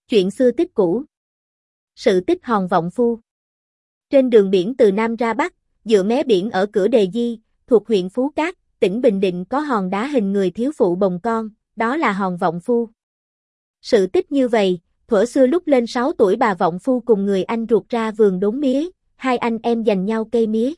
Chuyện xưa tích cũ. Sự tích Hòn Vọng Phu. Trên đường biển từ Nam ra Bắc, dựa mé biển ở cửa Đề Di, thuộc huyện Phú Cát, tỉnh Bình Định có hòn đá hình người thiếu phụ bồng con, đó là Hòn Vọng Phu. Sự tích như vậy, thuở xưa lúc lên 6 tuổi bà Vọng Phu cùng người anh ruột ra vườn đốn mía, hai anh em giành nhau cây mía.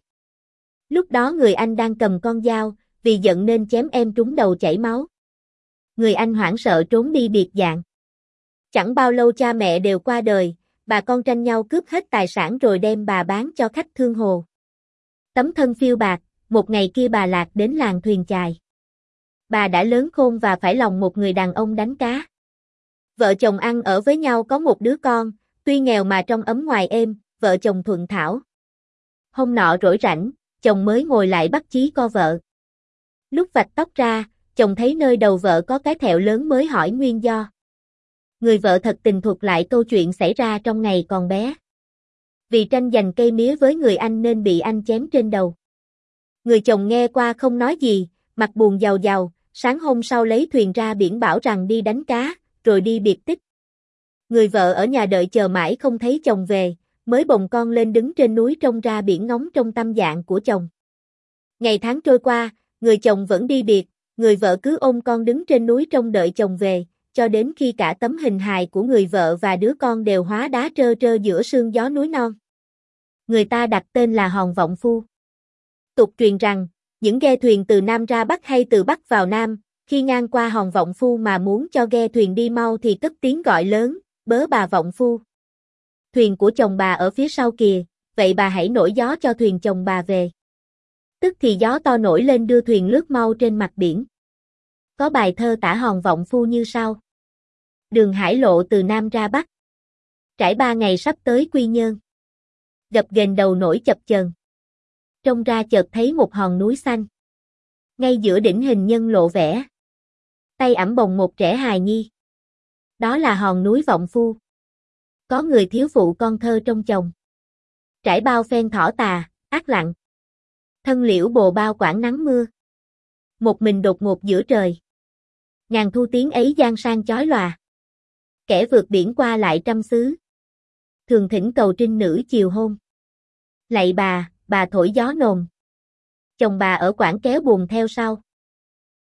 Lúc đó người anh đang cầm con dao, vì giận nên chém em trúng đầu chảy máu. Người anh hoảng sợ trốn đi biệt dạng. Chẳng bao lâu cha mẹ đều qua đời, bà con tranh nhau cướp hết tài sản rồi đem bà bán cho khách thương hồ. Tấm thân phiêu bạc, một ngày kia bà lạc đến làng thuyền chài. Bà đã lớn khôn và phải lòng một người đàn ông đánh cá. Vợ chồng ăn ở với nhau có một đứa con, tuy nghèo mà trong ấm ngoài êm, vợ chồng thuận thảo. Hôm nọ rỗi rảnh, chồng mới ngồi lại bắt chí co vợ. Lúc vạch tóc ra, chồng thấy nơi đầu vợ có cái thẹo lớn mới hỏi nguyên do. Người vợ thật tình thuật lại câu chuyện xảy ra trong ngày còn bé. Vì tranh giành cây mía với người anh nên bị anh chém trên đầu. Người chồng nghe qua không nói gì, mặt buồn giàu giàu, sáng hôm sau lấy thuyền ra biển bảo rằng đi đánh cá, rồi đi biệt tích. Người vợ ở nhà đợi chờ mãi không thấy chồng về, mới bồng con lên đứng trên núi trông ra biển ngóng trong tâm trạng của chồng. Ngày tháng trôi qua, người chồng vẫn đi biệt, người vợ cứ ôm con đứng trên núi trông đợi chồng về, cho đến khi cả tấm hình hài của người vợ và đứa con đều hóa đá trơ trơ giữa sương gió núi non. Người ta đặt tên là Hòn Vọng Phu. Tục truyền rằng, những ghe thuyền từ Nam ra Bắc hay từ Bắc vào Nam, khi ngang qua Hòn Vọng Phu mà muốn cho ghe thuyền đi mau thì cất tiếng gọi lớn, bớ bà Vọng Phu. Thuyền của chồng bà ở phía sau kìa, vậy bà hãy nổi gió cho thuyền chồng bà về. Tức thì gió to nổi lên đưa thuyền lướt mau trên mặt biển. Có bài thơ tả Hòn Vọng Phu như sau. Đường hải lộ từ Nam ra Bắc. Trải 3 ngày sắp tới Quy Nhơn. Gập ghềnh đầu nổi chập chờn. Trông ra chợt thấy một hòn núi xanh. Ngay giữa đỉnh hình nhân lộ vẻ. Tay ẵm bồng một trẻ hài nhi. Đó là hòn núi Vọng Phu. Có người thiếu phụ con thơ trong chồng. Trải bao phen thỏ tà, ác lặng. Thân liễu bồ bao quảng nắng mưa. Một mình đột ngột giữa trời. Ngàn thu tiếng ấy giang sang chói lòa. Kẻ vượt biển qua lại trăm xứ. Thường thỉnh cầu trinh nữ chiều hôn. Lạy bà thổi gió nồm. Chồng bà ở Quảng kéo buồn theo sau.